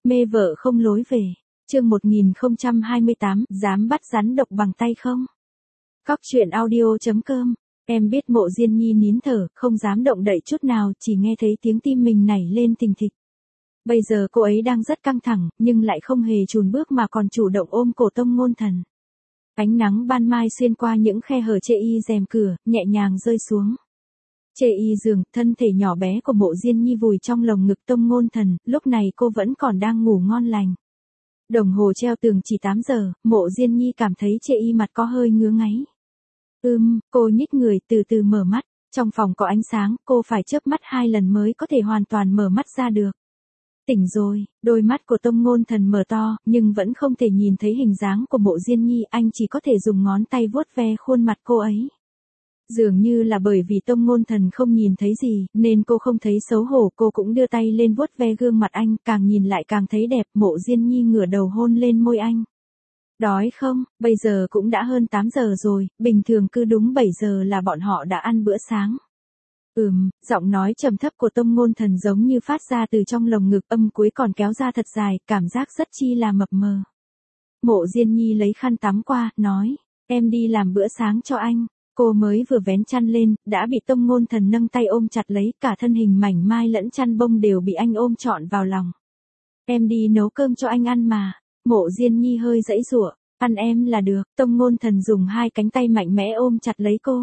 Mê vợ không lối về. Chương 1028, dám bắt rắn độc bằng tay không? Cóc truyện audio.com. Em biết Mộ Diên Nhi nín thở, không dám động đậy chút nào, chỉ nghe thấy tiếng tim mình nảy lên thình thịch. Bây giờ cô ấy đang rất căng thẳng, nhưng lại không hề chùn bước mà còn chủ động ôm cổ Tông Ngôn Thần. Ánh nắng ban mai xuyên qua những khe hở chê y rèm cửa, nhẹ nhàng rơi xuống. Chê y giường, thân thể nhỏ bé của Mộ Diên Nhi vùi trong lồng ngực Tông Ngôn Thần, lúc này cô vẫn còn đang ngủ ngon lành. Đồng hồ treo tường chỉ 8 giờ, Mộ Diên Nhi cảm thấy chê y mặt có hơi ngứa ngáy. Cô nhích người từ từ mở mắt, trong phòng có ánh sáng, cô phải chớp mắt 2 lần mới có thể hoàn toàn mở mắt ra được. Tỉnh rồi, đôi mắt của Tông Ngôn Thần mở to, nhưng vẫn không thể nhìn thấy hình dáng của Mộ Diên Nhi, anh chỉ có thể dùng ngón tay vuốt ve khuôn mặt cô ấy. Dường như là bởi vì Tông Ngôn Thần không nhìn thấy gì, nên cô không thấy xấu hổ, cô cũng đưa tay lên vuốt ve gương mặt anh, càng nhìn lại càng thấy đẹp. Mộ Diên Nhi ngửa đầu hôn lên môi anh. Đói không, bây giờ cũng đã hơn 8 giờ rồi, bình thường cứ đúng 7 giờ là bọn họ đã ăn bữa sáng. Giọng nói trầm thấp của Tông Ngôn Thần giống như phát ra từ trong lồng ngực, âm cuối còn kéo ra thật dài, cảm giác rất chi là mập mờ. Mộ Diên Nhi lấy khăn tắm qua, nói, em đi làm bữa sáng cho anh. Cô mới vừa vén chăn lên, đã bị Tông Ngôn Thần nâng tay ôm chặt lấy, cả thân hình mảnh mai lẫn chăn bông đều bị anh ôm trọn vào lòng. Em đi nấu cơm cho anh ăn mà. Mộ Diên Nhi hơi giãy giụa, ăn em là được. Tông Ngôn Thần dùng 2 cánh tay mạnh mẽ ôm chặt lấy cô.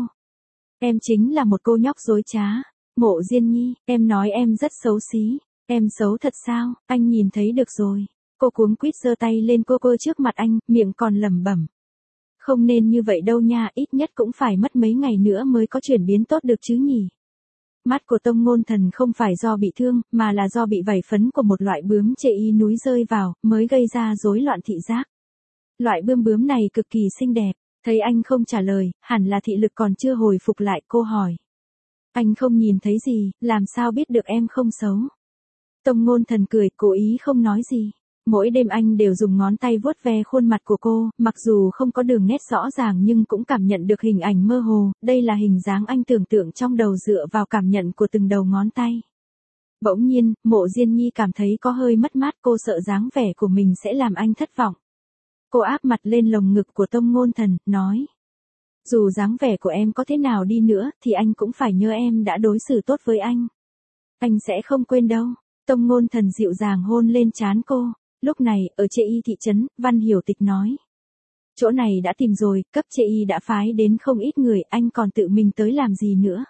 Em chính là một cô nhóc dối trá. Mộ Diên Nhi, em nói em rất xấu xí. Em xấu thật sao, anh nhìn thấy được rồi. Cô cuống quýt giơ tay lên cô trước mặt anh, miệng còn lẩm bẩm. Không nên như vậy đâu nha, ít nhất cũng phải mất mấy ngày nữa mới có chuyển biến tốt được chứ nhỉ. Mắt của Tông Ngôn Thần không phải do bị thương, mà là do bị vảy phấn của một loại bướm chê y núi rơi vào, mới gây ra rối loạn thị giác. Loại bướm này cực kỳ xinh đẹp, thấy anh không trả lời, hẳn là thị lực còn chưa hồi phục lại, cô hỏi. Anh không nhìn thấy gì, làm sao biết được em không xấu? Tông Ngôn Thần cười, cố ý không nói gì. Mỗi đêm anh đều dùng ngón tay vuốt ve khuôn mặt của cô, mặc dù không có đường nét rõ ràng nhưng cũng cảm nhận được hình ảnh mơ hồ, đây là hình dáng anh tưởng tượng trong đầu dựa vào cảm nhận của từng đầu ngón tay. Bỗng nhiên, Mộ Diên Nhi cảm thấy có hơi mất mát, cô sợ dáng vẻ của mình sẽ làm anh thất vọng. Cô áp mặt lên lồng ngực của Tông Ngôn Thần, nói. Dù dáng vẻ của em có thế nào đi nữa, thì anh cũng phải nhớ em đã đối xử tốt với anh. Anh sẽ không quên đâu. Tông Ngôn Thần dịu dàng hôn lên trán cô. Lúc này, ở Chê Y thị trấn, Văn Hiểu Tịch nói. Chỗ này đã tìm rồi, cấp Chê Y đã phái đến không ít người, anh còn tự mình tới làm gì nữa.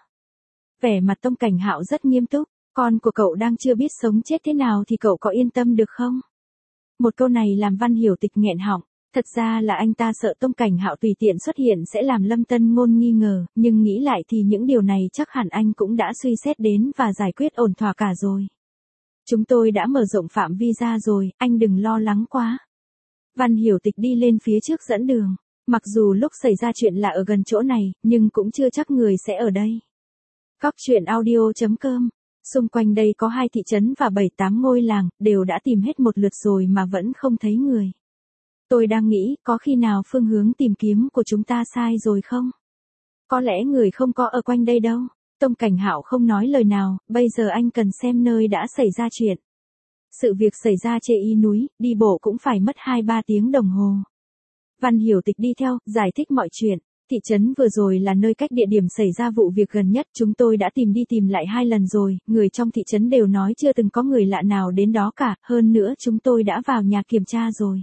Vẻ mặt Tông Cảnh Hạo rất nghiêm túc, con của cậu đang chưa biết sống chết thế nào thì cậu có yên tâm được không? Một câu này làm Văn Hiểu Tịch nghẹn họng, thật ra là anh ta sợ Tông Cảnh Hạo tùy tiện xuất hiện sẽ làm Lâm Tân Ngôn nghi ngờ, nhưng nghĩ lại thì những điều này chắc hẳn anh cũng đã suy xét đến và giải quyết ổn thỏa cả rồi. Chúng tôi đã mở rộng phạm vi ra rồi, anh đừng lo lắng quá. Văn Hiểu Tịch đi lên phía trước dẫn đường. Mặc dù lúc xảy ra chuyện là ở gần chỗ này, nhưng cũng chưa chắc người sẽ ở đây. Cóc truyện audio.com. Xung quanh đây có 2 thị trấn và 7-8 ngôi làng, đều đã tìm hết một lượt rồi mà vẫn không thấy người. Tôi đang nghĩ, có khi nào phương hướng tìm kiếm của chúng ta sai rồi không? Có lẽ người không có ở quanh đây đâu. Tông Cảnh Hạo không nói lời nào, bây giờ anh cần xem nơi đã xảy ra chuyện. Sự việc xảy ra Chê Y núi, đi bộ cũng phải mất 2-3 tiếng đồng hồ. Văn Hiểu Tịch đi theo, giải thích mọi chuyện. Thị trấn vừa rồi là nơi cách địa điểm xảy ra vụ việc gần nhất, chúng tôi đã tìm đi tìm lại 2 lần rồi, người trong thị trấn đều nói chưa từng có người lạ nào đến đó cả, hơn nữa chúng tôi đã vào nhà kiểm tra rồi.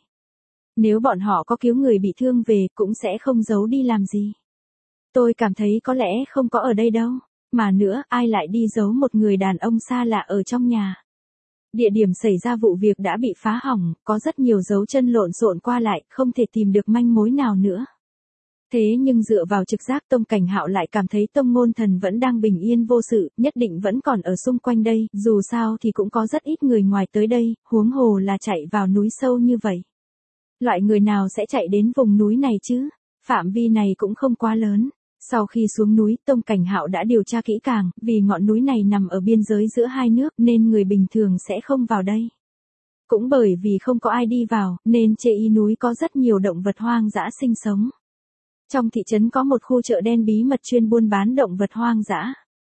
Nếu bọn họ có cứu người bị thương về, cũng sẽ không giấu đi làm gì. Tôi cảm thấy có lẽ không có ở đây đâu. Mà nữa, ai lại đi giấu một người đàn ông xa lạ ở trong nhà. Địa điểm xảy ra vụ việc đã bị phá hỏng, có rất nhiều dấu chân lộn xộn qua lại, không thể tìm được manh mối nào nữa. Thế nhưng dựa vào trực giác Tông Cảnh Hạo lại cảm thấy Tông Ngôn Thần vẫn đang bình yên vô sự, nhất định vẫn còn ở xung quanh đây, dù sao thì cũng có rất ít người ngoài tới đây, huống hồ là chạy vào núi sâu như vậy. Loại người nào sẽ chạy đến vùng núi này chứ? Phạm vi này cũng không quá lớn. Sau khi xuống núi, Tông Cảnh Hạo đã điều tra kỹ càng, vì ngọn núi này nằm ở biên giới giữa 2 nước nên người bình thường sẽ không vào đây. Cũng bởi vì không có ai đi vào, nên Chê Y núi có rất nhiều động vật hoang dã sinh sống. Trong thị trấn có một khu chợ đen bí mật chuyên buôn bán động vật hoang dã.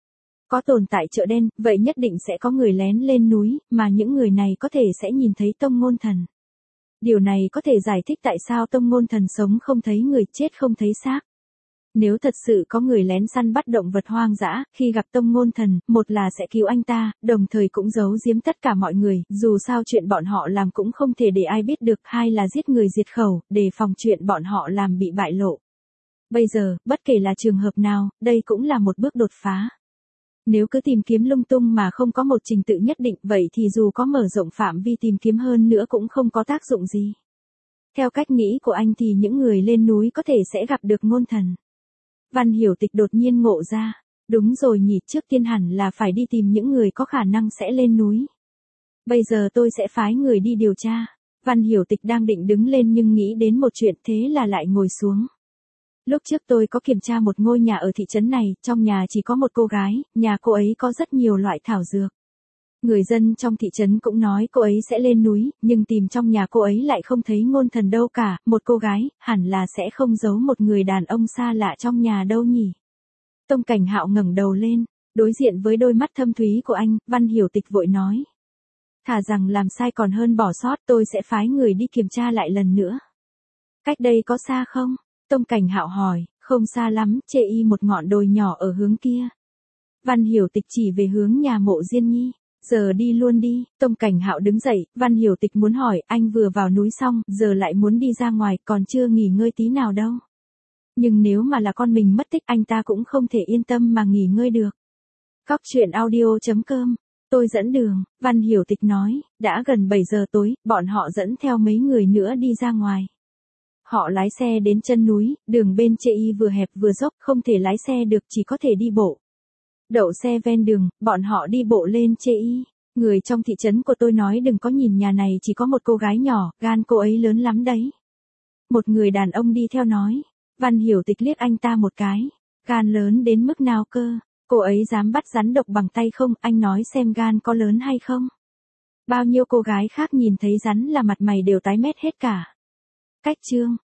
Có tồn tại chợ đen, vậy nhất định sẽ có người lén lên núi, mà những người này có thể sẽ nhìn thấy tông ngôn thần. Điều này có thể giải thích tại sao tông ngôn thần sống không thấy người, chết không thấy xác. Nếu thật sự có người lén săn bắt động vật hoang dã, khi gặp tông ngôn thần, một là sẽ cứu anh ta, đồng thời cũng giấu giếm tất cả mọi người, dù sao chuyện bọn họ làm cũng không thể để ai biết được, hai là giết người diệt khẩu, để phòng chuyện bọn họ làm bị bại lộ. Bây giờ, bất kể là trường hợp nào, đây cũng là một bước đột phá. Nếu cứ tìm kiếm lung tung mà không có một trình tự nhất định, vậy thì dù có mở rộng phạm vi tìm kiếm hơn nữa cũng không có tác dụng gì. Theo cách nghĩ của anh thì những người lên núi có thể sẽ gặp được ngôn thần. Văn Hiểu Tịch đột nhiên ngộ ra. Đúng rồi nhỉ, trước tiên hẳn là phải đi tìm những người có khả năng sẽ lên núi. Bây giờ tôi sẽ phái người đi điều tra. Văn Hiểu Tịch đang định đứng lên nhưng nghĩ đến một chuyện, thế là lại ngồi xuống. Lúc trước tôi có kiểm tra một ngôi nhà ở thị trấn này, trong nhà chỉ có một cô gái, nhà cô ấy có rất nhiều loại thảo dược. Người dân trong thị trấn cũng nói cô ấy sẽ lên núi, nhưng tìm trong nhà cô ấy lại không thấy ngôn thần đâu cả, một cô gái, hẳn là sẽ không giấu một người đàn ông xa lạ trong nhà đâu nhỉ. Tông Cảnh Hạo ngẩng đầu lên, đối diện với đôi mắt thâm thúy của anh, Văn Hiểu Tịch vội nói. Thà rằng làm sai còn hơn bỏ sót, tôi sẽ phái người đi kiểm tra lại lần nữa. Cách đây có xa không? Tông Cảnh Hạo hỏi, không xa lắm, chê y một ngọn đồi nhỏ ở hướng kia. Văn Hiểu Tịch chỉ về hướng nhà Mộ Diên Nhi. Giờ đi luôn đi, Tông Cảnh Hạo đứng dậy, Văn Hiểu Tịch muốn hỏi, anh vừa vào núi xong, giờ lại muốn đi ra ngoài, còn chưa nghỉ ngơi tí nào đâu. Nhưng nếu mà là con mình mất tích, anh ta cũng không thể yên tâm mà nghỉ ngơi được. Cóc truyện audio.com, tôi dẫn đường, Văn Hiểu Tịch nói, đã gần 7 giờ tối, bọn họ dẫn theo mấy người nữa đi ra ngoài. Họ lái xe đến chân núi, đường bên chê y vừa hẹp vừa dốc, không thể lái xe được, chỉ có thể đi bộ. Đậu xe ven đường, bọn họ đi bộ lên chê y. Người trong thị trấn của tôi nói đừng có nhìn nhà này, chỉ có một cô gái nhỏ, gan cô ấy lớn lắm đấy. Một người đàn ông đi theo nói. Văn Hiểu Tịch liếc anh ta một cái. Gan lớn đến mức nào cơ? Cô ấy dám bắt rắn độc bằng tay không? Anh nói xem gan có lớn hay không? Bao nhiêu cô gái khác nhìn thấy rắn là mặt mày đều tái mét hết cả. Cách chương